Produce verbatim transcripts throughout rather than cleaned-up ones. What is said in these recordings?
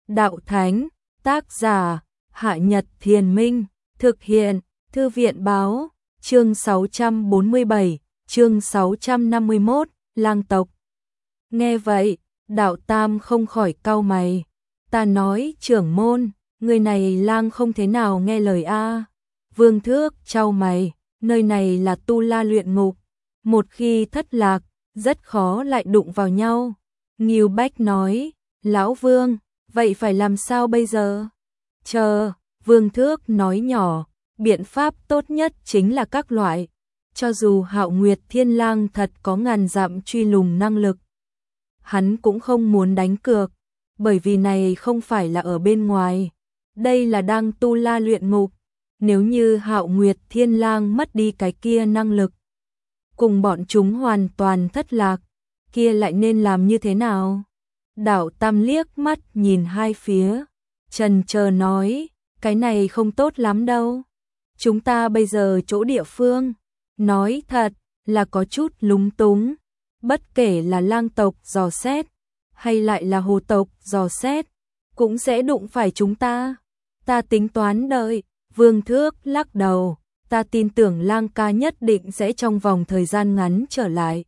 Đạo Thánh, tác giả, Hạ Nhật Thiền Minh, thực hiện, Thư viện Báo, chương sáu trăm bốn mươi bảy, chương sáu trăm năm mươi mốt, lang tộc. Nghe vậy, Đạo Tam không khỏi cau mày. Ta nói trưởng môn, người này lang không thế nào nghe lời a. Vương Thước chau mày, nơi này là tu la luyện ngục. Một khi thất lạc, rất khó lại đụng vào nhau. Ngưu Bách nói, Lão Vương, vậy phải làm sao bây giờ? Chờ, Vương Thước nói nhỏ, biện pháp tốt nhất chính là các loại. Cho dù Hạo Nguyệt Thiên Lang thật có ngàn dặm truy lùng năng lực, hắn cũng không muốn đánh cược, bởi vì này không phải là ở bên ngoài. Đây là đang tu la luyện ngục. Nếu như Hạo Nguyệt Thiên Lang mất đi cái kia năng lực, cùng bọn chúng hoàn toàn thất lạc, kia lại nên làm như thế nào? Đạo Tam liếc mắt nhìn hai phía, chần chờ nói, cái này không tốt lắm đâu. Chúng ta bây giờ chỗ địa phương, nói thật là có chút lúng túng. Bất kể là lang tộc dò xét, hay lại là hồ tộc dò xét, cũng sẽ đụng phải chúng ta. Ta tính toán đợi. Vương Thước lắc đầu, ta tin tưởng lang ca nhất định sẽ trong vòng thời gian ngắn trở lại.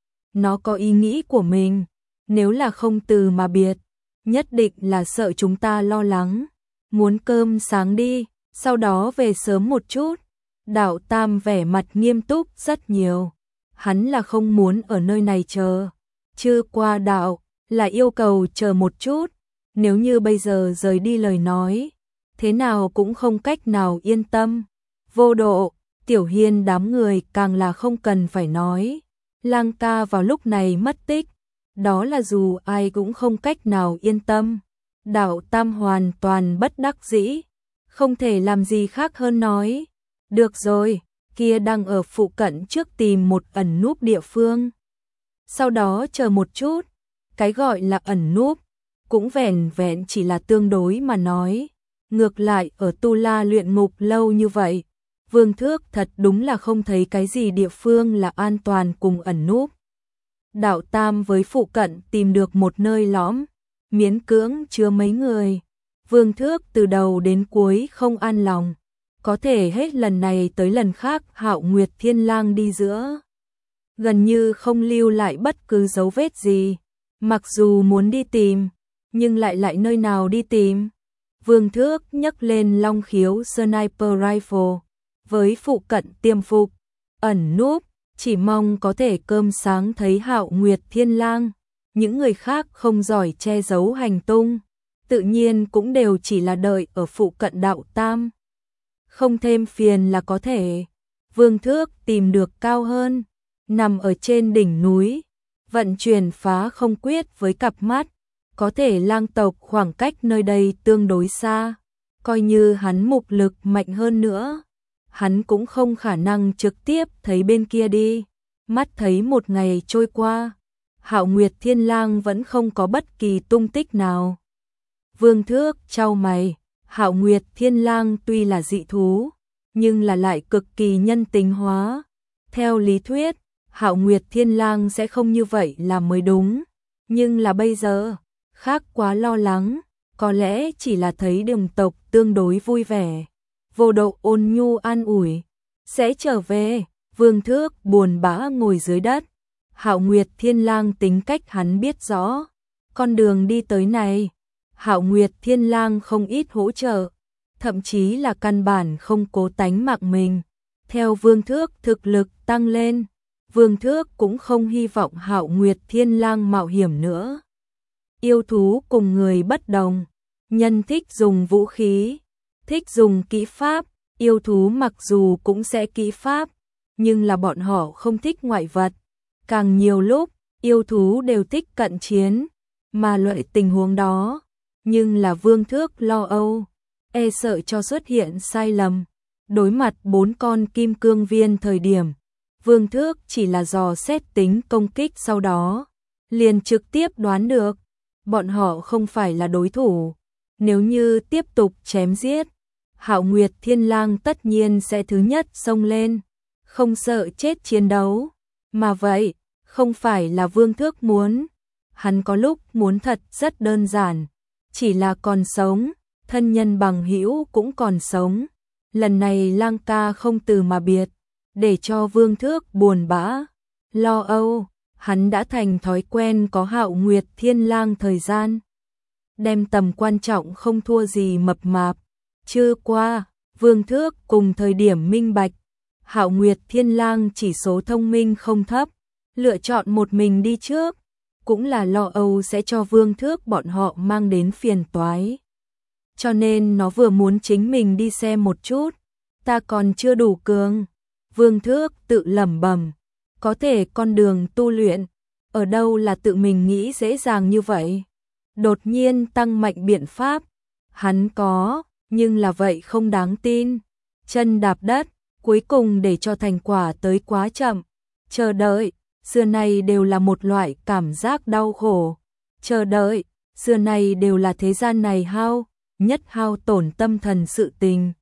Nó có ý nghĩ của mình, nếu là không từ mà biệt, nhất định là sợ chúng ta lo lắng. Muốn cơm sáng đi, sau đó về sớm một chút. Đạo Tam vẻ mặt nghiêm túc rất nhiều. Hắn là không muốn ở nơi này chờ. Chưa qua đạo, là yêu cầu chờ một chút. Nếu như bây giờ rời đi lời nói, thế nào cũng không cách nào yên tâm. Vô Độ, Tiểu Hiên đám người càng là không cần phải nói. Lang ca vào lúc này mất tích, đó là dù ai cũng không cách nào yên tâm. Đạo Tam hoàn toàn bất đắc dĩ, không thể làm gì khác hơn nói, được rồi, kia đang ở phụ cận trước tìm một ẩn núp địa phương. Sau đó chờ một chút, cái gọi là ẩn núp, cũng vẻn vẹn chỉ là tương đối mà nói. Ngược lại ở tu la luyện ngục lâu như vậy, Vương Thước thật đúng là không thấy cái gì địa phương là an toàn cùng ẩn núp. Đạo Tam với phụ cận tìm được một nơi lõm, miễn cưỡng chứa mấy người. Vương Thước từ đầu đến cuối không an lòng, có thể hết lần này tới lần khác Hạo Nguyệt Thiên Lang đi giữa, gần như không lưu lại bất cứ dấu vết gì. Mặc dù muốn đi tìm, nhưng lại lại nơi nào đi tìm? Vương Thước nhấc lên long khiếu sniper rifle, với phụ cận tiêm phục, ẩn núp, chỉ mong có thể cơm sáng thấy Hạo Nguyệt Thiên Lang. Những người khác không giỏi che giấu hành tung, tự nhiên cũng đều chỉ là đợi ở phụ cận Đạo Tam. Không thêm phiền là có thể. Vương Thước tìm được cao hơn, nằm ở trên đỉnh núi, vận chuyển phá không quyết với cặp mắt. Có thể lang tộc khoảng cách nơi đây tương đối xa, coi như hắn mục lực mạnh hơn nữa, hắn cũng không khả năng trực tiếp thấy bên kia đi. Mắt thấy một ngày trôi qua, Hạo Nguyệt Thiên Lang vẫn không có bất kỳ tung tích nào. Vương Thước chau mày, Hạo Nguyệt Thiên Lang tuy là dị thú, nhưng là lại cực kỳ nhân tính hóa. Theo lý thuyết, Hạo Nguyệt Thiên Lang sẽ không như vậy là mới đúng, nhưng là bây giờ khác quá lo lắng, có lẽ chỉ là thấy đồng tộc tương đối vui vẻ. Vô Độ ôn nhu an ủi, sẽ trở về. Vương Thước buồn bã ngồi dưới đất. Hạo Nguyệt Thiên Lang tính cách hắn biết rõ, con đường đi tới này, Hạo Nguyệt Thiên Lang không ít hỗ trợ, thậm chí là căn bản không cố tánh mạng mình. Theo Vương Thước thực lực tăng lên, Vương Thước cũng không hy vọng Hạo Nguyệt Thiên Lang mạo hiểm nữa. Yêu thú cùng người bất đồng, nhân thích dùng vũ khí, thích dùng kỹ pháp, yêu thú mặc dù cũng sẽ kỹ pháp, nhưng là bọn họ không thích ngoại vật. Càng nhiều lúc, yêu thú đều thích cận chiến, mà loại tình huống đó, nhưng là Vương Thước lo âu, e sợ cho xuất hiện sai lầm. Đối mặt bốn con kim cương viên thời điểm, Vương Thước chỉ là dò xét tính công kích, sau đó liền trực tiếp đoán được bọn họ không phải là đối thủ. Nếu như tiếp tục chém giết, Hạo Nguyệt Thiên Lang tất nhiên sẽ thứ nhất xông lên, không sợ chết chiến đấu. Mà vậy, không phải là Vương Thước muốn. Hắn có lúc muốn thật rất đơn giản, chỉ là còn sống, thân nhân bằng hữu cũng còn sống. Lần này Lang ca không từ mà biệt, để cho Vương Thước buồn bã, lo âu, hắn đã thành thói quen có Hạo Nguyệt Thiên Lang thời gian. Đem tầm quan trọng không thua gì mập mạp. Chưa qua, Vương Thước cùng thời điểm minh bạch, Hạo Nguyệt Thiên Lang chỉ số thông minh không thấp, lựa chọn một mình đi trước, cũng là lo âu sẽ cho Vương Thước bọn họ mang đến phiền toái. Cho nên nó vừa muốn chính mình đi xem một chút, ta còn chưa đủ cường. Vương Thước tự lẩm bẩm, có thể con đường tu luyện, ở đâu là tự mình nghĩ dễ dàng như vậy. Đột nhiên tăng mạnh biện pháp, hắn có, nhưng là vậy không đáng tin. Chân đạp đất, cuối cùng để cho thành quả tới quá chậm. Chờ đợi, xưa nay đều là một loại cảm giác đau khổ. Chờ đợi, xưa nay đều là thế gian này hao, nhất hao tổn tâm thần sự tình.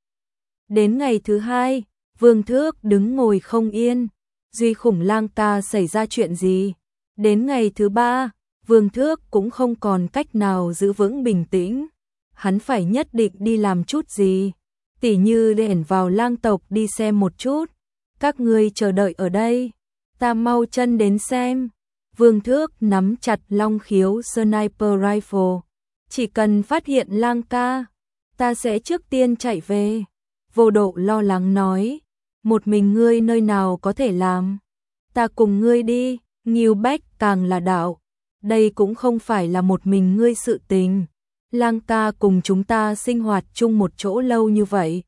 Đến ngày thứ hai, Vương Thước đứng ngồi không yên, Duy Khủng Lang ca xảy ra chuyện gì? Đến ngày thứ ba, Vương Thước cũng không còn cách nào giữ vững bình tĩnh. Hắn phải nhất định đi làm chút gì, tỉ như lẻn vào lang tộc đi xem một chút. Các ngươi chờ đợi ở đây, ta mau chân đến xem. Vương Thước nắm chặt long khiếu sniper rifle. Chỉ cần phát hiện Lang ca, ta sẽ trước tiên chạy về. Vô Độ lo lắng nói, một mình ngươi nơi nào có thể làm, ta cùng ngươi đi. Ngưu Bách càng là đạo, đây cũng không phải là một mình ngươi sự tình. Lang ca cùng chúng ta sinh hoạt chung một chỗ lâu như vậy,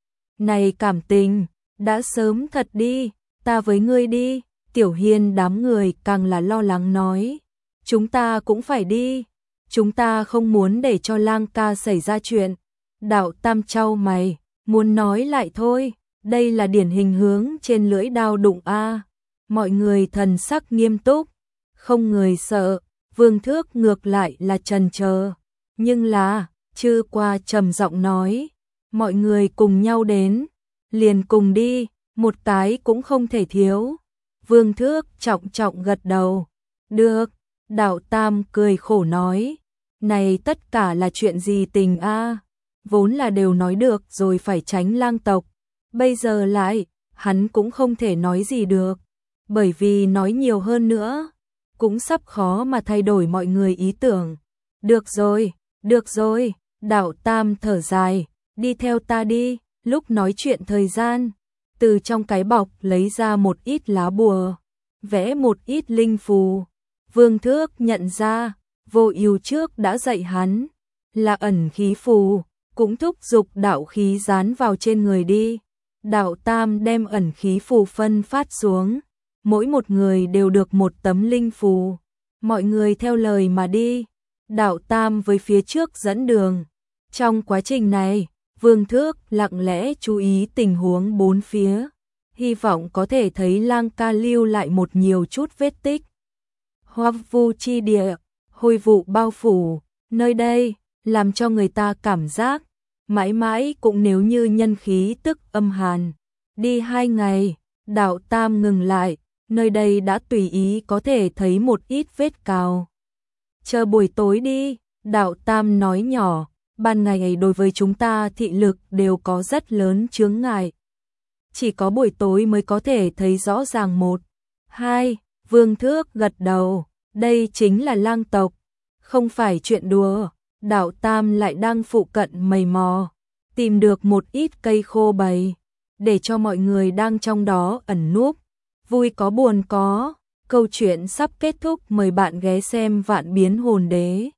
này cảm tình đã sớm thật đi, ta với ngươi đi. Tiểu Hiên đám người càng là lo lắng nói, chúng ta cũng phải đi, chúng ta không muốn để cho Lang ca xảy ra chuyện. Đạo Tam chau mày, muốn nói lại thôi, đây là điển hình hướng trên lưỡi dao đụng a. Mọi người thần sắc nghiêm túc, không người sợ. Vương Thước ngược lại là chần chờ, nhưng là Chư Qua trầm giọng nói, mọi người cùng nhau đến, liền cùng đi, một cái cũng không thể thiếu. Vương Thước trọng trọng gật đầu, được. Đạo Tam cười khổ nói, này tất cả là chuyện gì tình a? Vốn là đều nói được rồi phải tránh lang tộc, bây giờ lại, hắn cũng không thể nói gì được, bởi vì nói nhiều hơn nữa, cũng sắp khó mà thay đổi mọi người ý tưởng. Được rồi, được rồi, Đạo Tam thở dài, đi theo ta đi. Lúc nói chuyện thời gian, từ trong cái bọc lấy ra một ít lá bùa, vẽ một ít linh phù. Vương Thước nhận ra, Vô Ưu trước đã dạy hắn, là ẩn khí phù, cũng thúc giục đạo khí dán vào trên người đi. Đạo Tam đem ẩn khí phù phân phát xuống, mỗi một người đều được một tấm linh phù. Mọi người theo lời mà đi, Đạo Tam với phía trước dẫn đường. Trong quá trình này, Vương Thước lặng lẽ chú ý tình huống bốn phía, hy vọng có thể thấy Lang ca lưu lại một nhiều chút vết tích. Hoắc vu chi địa, hôi vụ bao phủ, nơi đây làm cho người ta cảm giác mãi mãi cũng nếu như nhân khí tức âm hàn. Đi hai ngày, Đạo Tam ngừng lại, nơi đây đã tùy ý có thể thấy một ít vết cào. Chờ buổi tối đi, Đạo Tam nói nhỏ, ban ngày đối với chúng ta thị lực đều có rất lớn chướng ngại. Chỉ có buổi tối mới có thể thấy rõ ràng một. Hai, Vương Thước gật đầu, đây chính là lang tộc, không phải chuyện đùa. Đạo Tam lại đang phụ cận mày mò, tìm được một ít cây khô bày, để cho mọi người đang trong đó ẩn núp. Vui có buồn có, câu chuyện sắp kết thúc, mời bạn ghé xem Vạn Biến Hồn Đế.